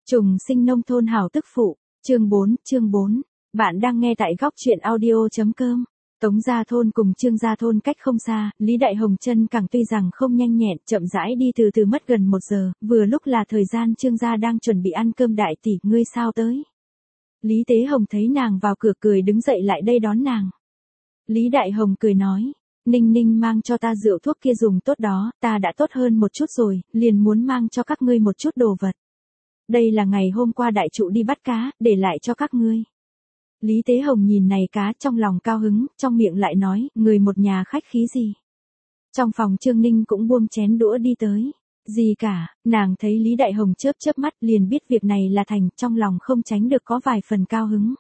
Trùng sinh nông thôn hảo tức phụ, chương 4. Bạn đang nghe tại góc truyện audio.com. Tống Gia Thôn cùng Trương Gia Thôn cách không xa, Lý Đại Hồng chân càng tuy rằng không nhanh nhẹn, chậm rãi đi từ từ mất gần 1 giờ, vừa lúc là thời gian Trương Gia đang chuẩn bị ăn cơm. Đại tỷ, ngươi sao tới? Lý Tế Hồng thấy nàng vào cửa cười đứng dậy lại đây đón nàng. Lý Đại Hồng cười nói, Ninh Ninh mang cho ta rượu thuốc kia dùng tốt đó, ta đã tốt hơn một chút rồi, liền muốn mang cho các ngươi một chút đồ vật. Đây là ngày hôm qua đại trụ đi bắt cá, để lại cho các ngươi. Lý Tế Hồng nhìn này cá trong lòng cao hứng, trong miệng lại nói, người một nhà khách khí gì. Trong phòng Trương Ninh cũng buông chén đũa đi tới. Gì cả, nàng thấy Lý Đại Hồng chớp mắt liền biết việc này là thành, trong lòng không tránh được có vài phần cao hứng.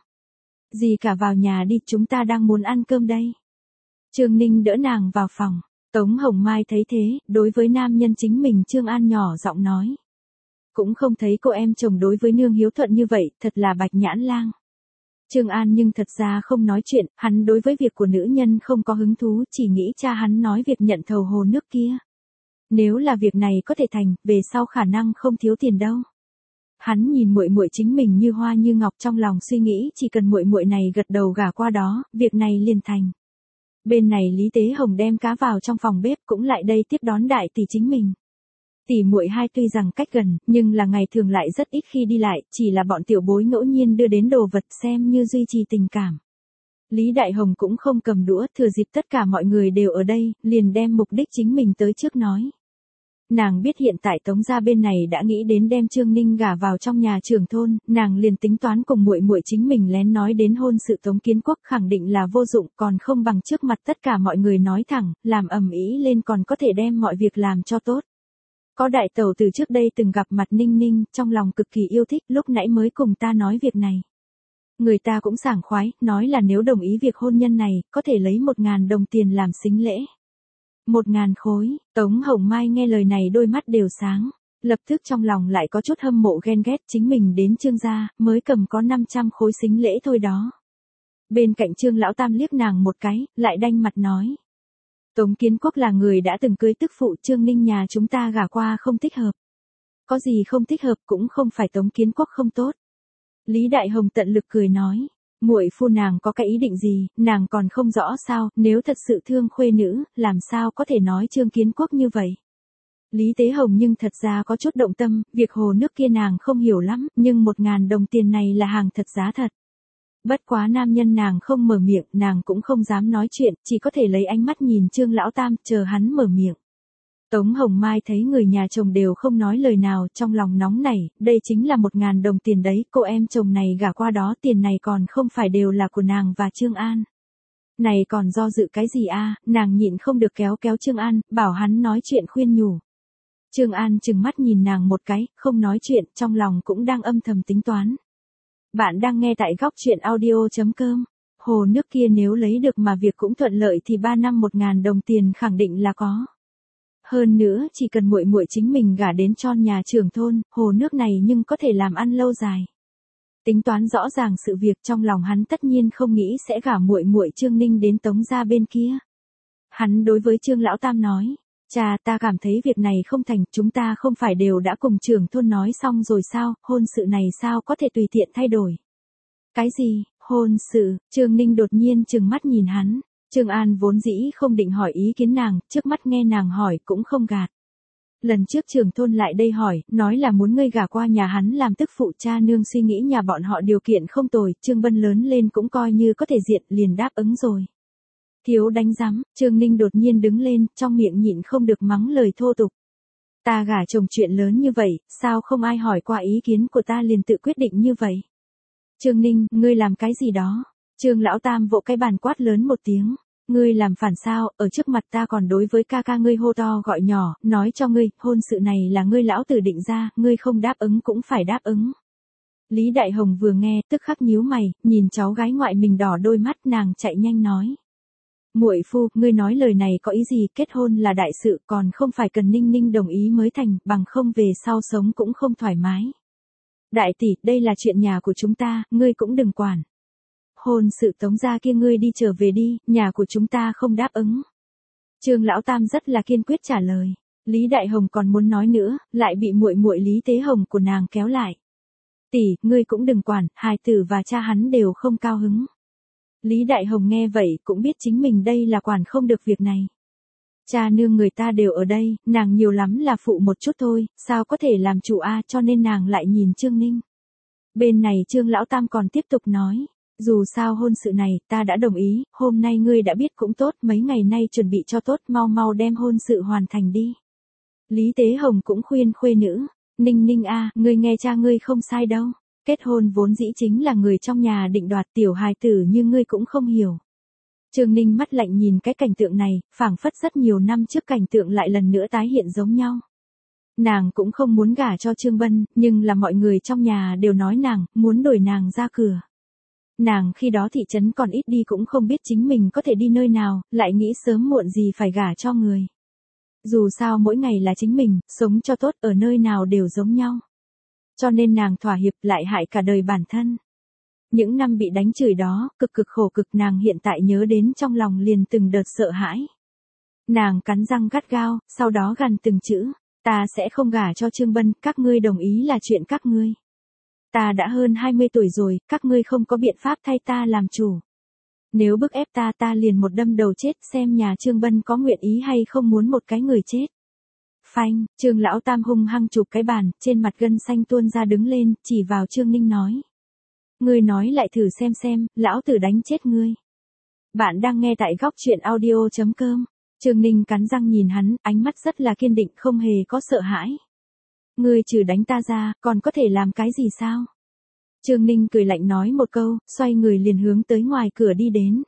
Gì cả vào nhà đi, chúng ta đang muốn ăn cơm đây. Trương Ninh đỡ nàng vào phòng. Tống Hồng Mai thấy thế, đối với nam nhân chính mình Trương An nhỏ giọng nói. Cũng không thấy cô em chồng đối với nương hiếu thuận như vậy, thật là bạch nhãn lang. Trương An nhưng thật ra không nói chuyện, hắn đối với việc của nữ nhân không có hứng thú, chỉ nghĩ cha hắn nói việc nhận thầu hồ nước kia. Nếu là việc này có thể thành, về sau khả năng không thiếu tiền đâu. Hắn nhìn muội muội chính mình như hoa như ngọc, trong lòng suy nghĩ chỉ cần muội muội này gật đầu gả qua đó, việc này liền thành. Bên này Lý Tế Hồng đem cá vào trong phòng bếp cũng lại đây tiếp đón đại tỷ chính mình. Tỷ muội hai tuy rằng cách gần, nhưng là ngày thường lại rất ít khi đi lại, chỉ là bọn tiểu bối ngẫu nhiên đưa đến đồ vật xem như duy trì tình cảm. Lý Đại Hồng cũng không cầm đũa, thừa dịp tất cả mọi người đều ở đây, liền đem mục đích chính mình tới trước nói. Nàng biết hiện tại Tống gia bên này đã nghĩ đến đem Trương Ninh gả vào trong nhà trưởng thôn, nàng liền tính toán cùng muội muội chính mình lén nói đến hôn sự Tống Kiến Quốc, khẳng định là vô dụng, còn không bằng trước mặt tất cả mọi người nói thẳng, làm ầm ĩ lên còn có thể đem mọi việc làm cho tốt. Có đại tẩu từ trước đây từng gặp mặt Ninh Ninh, trong lòng cực kỳ yêu thích, lúc nãy mới cùng ta nói việc này. Người ta cũng sảng khoái, nói là nếu đồng ý việc hôn nhân này, có thể lấy 1.000 đồng tiền làm sính lễ. 1.000 khối, Tống Hồng Mai nghe lời này đôi mắt đều sáng, lập tức trong lòng lại có chút hâm mộ ghen ghét, chính mình đến Trương gia, mới cầm có 500 khối sính lễ thôi đó. Bên cạnh Trương Lão Tam liếc nàng một cái, lại đanh mặt nói. Tống Kiến Quốc là người đã từng cưới tức phụ, Trương Ninh nhà chúng ta gả qua không thích hợp. Có gì không thích hợp, cũng không phải Tống Kiến Quốc không tốt. Lý Đại Hồng tận lực cười nói, muội phu nàng có cái ý định gì, nàng còn không rõ sao, nếu thật sự thương khuê nữ, làm sao có thể nói Trương Kiến Quốc như vậy. Lý Tế Hồng nhưng thật ra có chút động tâm, việc hồ nước kia nàng không hiểu lắm, nhưng 1.000 đồng tiền này là hàng thật giá thật. Bất quá nam nhân nàng không mở miệng, nàng cũng không dám nói chuyện, chỉ có thể lấy ánh mắt nhìn Trương Lão Tam, chờ hắn mở miệng. Tống Hồng Mai thấy người nhà chồng đều không nói lời nào, trong lòng nóng nảy, đây chính là 1.000 đồng tiền đấy, cô em chồng này gả qua đó, tiền này còn không phải đều là của nàng và Trương An. Này còn do dự cái gì a? Nàng nhịn không được kéo Trương An, bảo hắn nói chuyện khuyên nhủ. Trương An trừng mắt nhìn nàng một cái, không nói chuyện, trong lòng cũng đang âm thầm tính toán. Bạn đang nghe tại góc truyện audio.com. Hồ nước kia nếu lấy được mà việc cũng thuận lợi thì 3 năm 1.000 đồng tiền khẳng định là có. Hơn nữa, chỉ cần muội muội chính mình gả đến tròn nhà trưởng thôn, hồ nước này nhưng có thể làm ăn lâu dài. Tính toán rõ ràng sự việc, trong lòng hắn tất nhiên không nghĩ sẽ gả muội muội Trương Ninh đến Tống gia bên kia. Hắn đối với Trương Lão Tam nói, cha, ta cảm thấy việc này không thành, chúng ta không phải đều đã cùng trưởng thôn nói xong rồi sao, hôn sự này sao có thể tùy tiện thay đổi. Cái gì, hôn sự, Trương Ninh đột nhiên trừng mắt nhìn hắn. Trương An vốn dĩ không định hỏi ý kiến nàng, trước mắt nghe nàng hỏi cũng không gạt. Lần trước trưởng thôn lại đây hỏi, nói là muốn ngươi gả qua nhà hắn làm tức phụ, cha nương suy nghĩ nhà bọn họ điều kiện không tồi, Trương Bân lớn lên cũng coi như có thể diện, liền đáp ứng rồi. Thiếu đánh rắm, Trương Ninh đột nhiên đứng lên, trong miệng nhịn không được mắng lời thô tục. Ta gả chồng chuyện lớn như vậy, sao không ai hỏi qua ý kiến của ta liền tự quyết định như vậy. Trương Ninh, ngươi làm cái gì đó? Trương Lão Tam vỗ cái bàn quát lớn một tiếng. Ngươi làm phản sao, ở trước mặt ta còn đối với ca ca ngươi hô to gọi nhỏ, nói cho ngươi, hôn sự này là ngươi lão tử định ra, ngươi không đáp ứng cũng phải đáp ứng. Lý Đại Hồng vừa nghe, tức khắc nhíu mày, nhìn cháu gái ngoại mình đỏ đôi mắt, nàng chạy nhanh nói. Muội phu, ngươi nói lời này có ý gì, kết hôn là đại sự, còn không phải cần Ninh Ninh đồng ý mới thành, bằng không về sau sống cũng không thoải mái. Đại tỷ, đây là chuyện nhà của chúng ta, ngươi cũng đừng quản. Hôn sự Tống gia kia ngươi đi trở về đi, nhà của chúng ta không đáp ứng. Trương Lão Tam rất là kiên quyết trả lời. Lý Đại Hồng còn muốn nói nữa, lại bị muội muội Lý Tế Hồng của nàng kéo lại. Tỷ, ngươi cũng đừng quản, hài tử và cha hắn đều không cao hứng. Lý Đại Hồng nghe vậy cũng biết chính mình đây là quản không được việc này. Cha nương người ta đều ở đây, nàng nhiều lắm là phụ một chút thôi, sao có thể làm chủ a, cho nên nàng lại nhìn Trương Ninh. Bên này Trương Lão Tam còn tiếp tục nói, dù sao hôn sự này, ta đã đồng ý, hôm nay ngươi đã biết cũng tốt, mấy ngày nay chuẩn bị cho tốt, mau mau đem hôn sự hoàn thành đi. Lý Tế Hồng cũng khuyên khuê nữ, Ninh Ninh a, ngươi nghe cha ngươi không sai đâu. Kết hôn vốn dĩ chính là người trong nhà định đoạt, tiểu hài tử như ngươi cũng không hiểu. Trương Ninh mắt lạnh nhìn cái cảnh tượng này, phảng phất rất nhiều năm trước cảnh tượng lại lần nữa tái hiện giống nhau. Nàng cũng không muốn gả cho Trương Bân, nhưng là mọi người trong nhà đều nói nàng, muốn đuổi nàng ra cửa. Nàng khi đó thị trấn còn ít đi cũng không biết chính mình có thể đi nơi nào, lại nghĩ sớm muộn gì phải gả cho người. Dù sao mỗi ngày là chính mình, sống cho tốt ở nơi nào đều giống nhau. Cho nên nàng thỏa hiệp lại hại cả đời bản thân. Những năm bị đánh chửi đó, cực cực khổ cực nàng hiện tại nhớ đến trong lòng liền từng đợt sợ hãi. Nàng cắn răng gắt gao, sau đó gằn từng chữ, ta sẽ không gả cho Trương Bân, các ngươi đồng ý là chuyện các ngươi. Ta đã hơn 20 tuổi rồi, các ngươi không có biện pháp thay ta làm chủ. Nếu bức ép ta liền một đâm đầu chết, xem nhà Trương Bân có nguyện ý hay không muốn một cái người chết. Phanh, Trương Lão Tam hung hăng chụp cái bàn, trên mặt gân xanh tuôn ra đứng lên, chỉ vào Trương Ninh nói. Ngươi nói lại thử xem, lão tử đánh chết ngươi. Bạn đang nghe tại góc truyện audio.com. Trương Ninh cắn răng nhìn hắn, ánh mắt rất là kiên định, không hề có sợ hãi. Ngươi trừ đánh ta ra, còn có thể làm cái gì sao? Trương Ninh cười lạnh nói một câu, xoay người liền hướng tới ngoài cửa đi đến.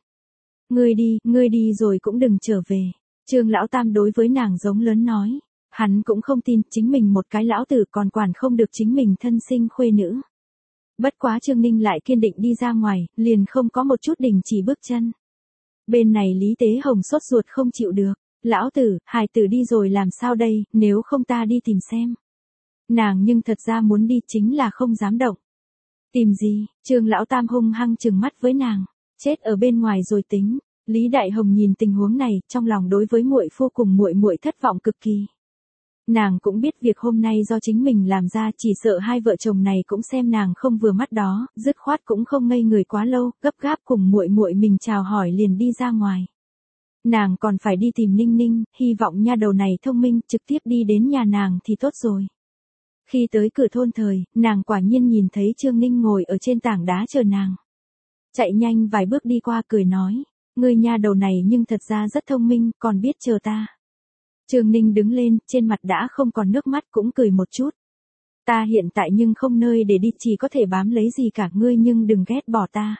Ngươi đi rồi cũng đừng trở về. Trương Lão Tam đối với nàng giống lớn nói. Hắn cũng không tin chính mình một cái lão tử còn quản không được chính mình thân sinh khuê nữ. Bất quá Trương Ninh lại kiên định đi ra ngoài, liền không có một chút đình chỉ bước chân. Bên này Lý Tế Hồng sốt ruột không chịu được. Lão tử, hài tử đi rồi làm sao đây, nếu không ta đi tìm xem. Nàng nhưng thật ra muốn đi chính là không dám động. Tìm gì, Trương Lão Tam hung hăng trừng mắt với nàng, chết ở bên ngoài rồi tính. Lý Đại Hồng nhìn tình huống này, trong lòng đối với muội phu cùng muội muội thất vọng cực kỳ. Nàng cũng biết việc hôm nay do chính mình làm ra, chỉ sợ hai vợ chồng này cũng xem nàng không vừa mắt đó, dứt khoát cũng không ngây người quá lâu, gấp gáp cùng muội muội mình chào hỏi liền đi ra ngoài. Nàng còn phải đi tìm Ninh Ninh, hy vọng nha đầu này thông minh, trực tiếp đi đến nhà nàng thì tốt rồi. Khi tới cửa thôn thời, nàng quả nhiên nhìn thấy Trương Ninh ngồi ở trên tảng đá chờ nàng. Chạy nhanh vài bước đi qua cười nói, ngươi nha đầu này nhưng thật ra rất thông minh, còn biết chờ ta. Trương Ninh đứng lên, trên mặt đã không còn nước mắt cũng cười một chút. Ta hiện tại nhưng không nơi để đi, chỉ có thể bám lấy gì cả, ngươi nhưng đừng ghét bỏ ta.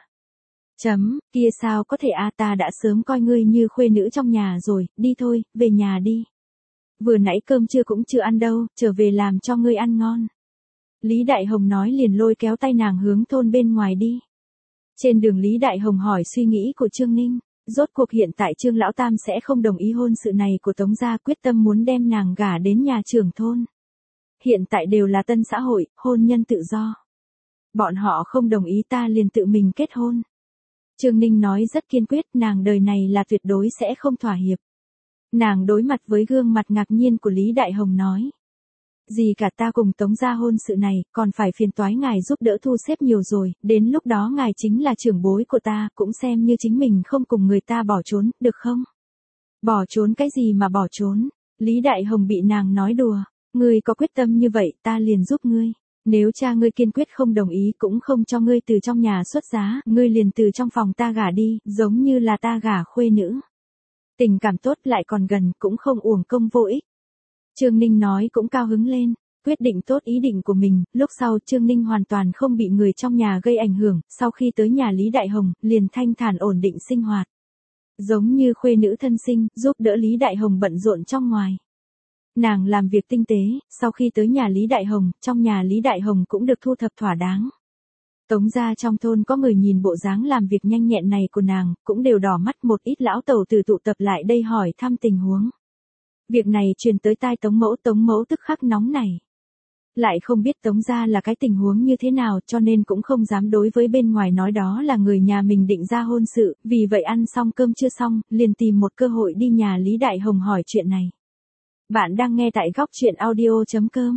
Kia sao có thể ta đã sớm coi ngươi như khuê nữ trong nhà rồi, đi thôi, về nhà đi. Vừa nãy cơm trưa cũng chưa ăn đâu, trở về làm cho ngươi ăn ngon. Lý Đại Hồng nói liền lôi kéo tay nàng hướng thôn bên ngoài đi. Trên đường Lý Đại Hồng hỏi suy nghĩ của Trương Ninh. Rốt cuộc hiện tại Trương Lão Tam sẽ không đồng ý hôn sự này của Tống gia, quyết tâm muốn đem nàng gả đến nhà trưởng thôn. Hiện tại đều là tân xã hội, hôn nhân tự do. Bọn họ không đồng ý ta liền tự mình kết hôn. Trương Ninh nói rất kiên quyết, nàng đời này là tuyệt đối sẽ không thỏa hiệp. Nàng đối mặt với gương mặt ngạc nhiên của Lý Đại Hồng nói. Gì cả, ta cùng Tống gia hôn sự này, còn phải phiền toái ngài giúp đỡ thu xếp nhiều rồi, đến lúc đó ngài chính là trưởng bối của ta, cũng xem như chính mình không cùng người ta bỏ trốn, được không? Bỏ trốn cái gì mà bỏ trốn? Lý Đại Hồng bị nàng nói đùa, ngươi có quyết tâm như vậy, ta liền giúp ngươi. Nếu cha ngươi kiên quyết không đồng ý cũng không cho ngươi từ trong nhà xuất giá, ngươi liền từ trong phòng ta gả đi, giống như là ta gả khuê nữ. Tình cảm tốt lại còn gần, cũng không uổng công vô ích. Trương Ninh nói cũng cao hứng lên, quyết định tốt ý định của mình, lúc sau Trương Ninh hoàn toàn không bị người trong nhà gây ảnh hưởng, sau khi tới nhà Lý Đại Hồng, liền thanh thản ổn định sinh hoạt. Giống như khuê nữ thân sinh, giúp đỡ Lý Đại Hồng bận rộn trong ngoài. Nàng làm việc tinh tế, sau khi tới nhà Lý Đại Hồng, trong nhà Lý Đại Hồng cũng được thu thập thỏa đáng. Tống gia trong thôn có người nhìn bộ dáng làm việc nhanh nhẹn này của nàng, cũng đều đỏ mắt, một ít lão tẩu tử tụ tập lại đây hỏi thăm tình huống. Việc này truyền tới tai Tống mẫu tức khắc nóng nảy. Lại không biết Tống gia là cái tình huống như thế nào, cho nên cũng không dám đối với bên ngoài nói đó là người nhà mình định ra hôn sự, vì vậy ăn xong cơm chưa xong, liền tìm một cơ hội đi nhà Lý Đại Hồng hỏi chuyện này. Bạn đang nghe tại góc truyện audio.com.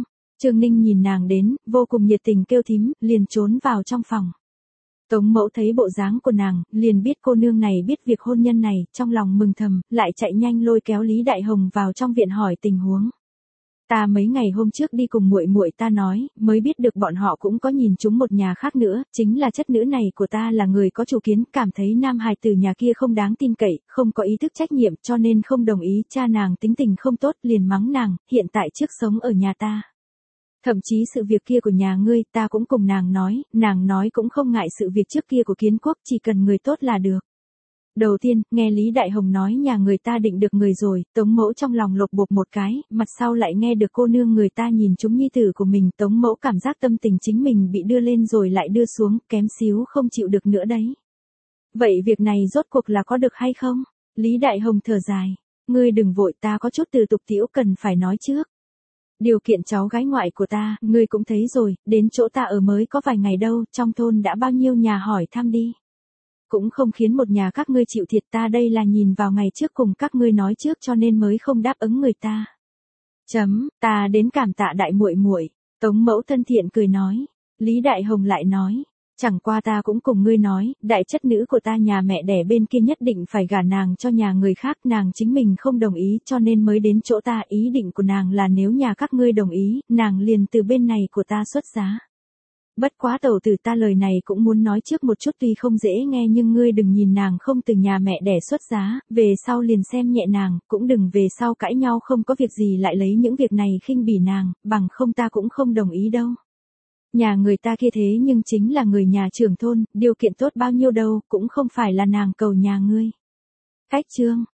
Trương Ninh nhìn nàng đến, vô cùng nhiệt tình kêu thím, liền trốn vào trong phòng. Tống Mẫu thấy bộ dáng của nàng, liền biết cô nương này biết việc hôn nhân này, trong lòng mừng thầm, lại chạy nhanh lôi kéo Lý Đại Hồng vào trong viện hỏi tình huống. Ta mấy ngày hôm trước đi cùng muội muội ta nói, mới biết được bọn họ cũng có nhìn chúng một nhà khác nữa, chính là chất nữ này của ta là người có chủ kiến, cảm thấy nam hài tử nhà kia không đáng tin cậy, không có ý thức trách nhiệm, cho nên không đồng ý, cha nàng tính tình không tốt, liền mắng nàng, hiện tại trước sống ở nhà ta. Thậm chí sự việc kia của nhà ngươi, ta cũng cùng nàng nói cũng không ngại sự việc trước kia của Kiến Quốc, chỉ cần người tốt là được. Đầu tiên, nghe Lý Đại Hồng nói nhà người ta định được người rồi, Tống Mẫu trong lòng lột bột một cái, mặt sau lại nghe được cô nương người ta nhìn chúng nhi tử của mình, Tống Mẫu cảm giác tâm tình chính mình bị đưa lên rồi lại đưa xuống, kém xíu không chịu được nữa đấy. Vậy việc này rốt cuộc là có được hay không? Lý Đại Hồng thở dài, ngươi đừng vội, ta có chút từ tục tiễu cần phải nói trước. Điều kiện cháu gái ngoại của ta, ngươi cũng thấy rồi, đến chỗ ta ở mới có vài ngày đâu, trong thôn đã bao nhiêu nhà hỏi thăm đi. Cũng không khiến một nhà các ngươi chịu thiệt, ta đây là nhìn vào ngày trước cùng các ngươi nói trước cho nên mới không đáp ứng người ta. Ta đến cảm tạ đại muội muội. Tống Mẫu thân thiện cười nói. Lý Đại Hồng lại nói, chẳng qua ta cũng cùng ngươi nói, đại chất nữ của ta nhà mẹ đẻ bên kia nhất định phải gả nàng cho nhà người khác, nàng chính mình không đồng ý cho nên mới đến chỗ ta, ý định của nàng là nếu nhà các ngươi đồng ý, nàng liền từ bên này của ta xuất giá. Bất quá tẩu tử ta lời này cũng muốn nói trước một chút, tuy không dễ nghe nhưng ngươi đừng nhìn nàng không từ nhà mẹ đẻ xuất giá, về sau liền xem nhẹ nàng, cũng đừng về sau cãi nhau không có việc gì lại lấy những việc này khinh bỉ nàng, bằng không ta cũng không đồng ý đâu. Nhà người ta kia thế nhưng chính là người nhà trưởng thôn, điều kiện tốt bao nhiêu đâu, cũng không phải là nàng cầu nhà ngươi. Cách chương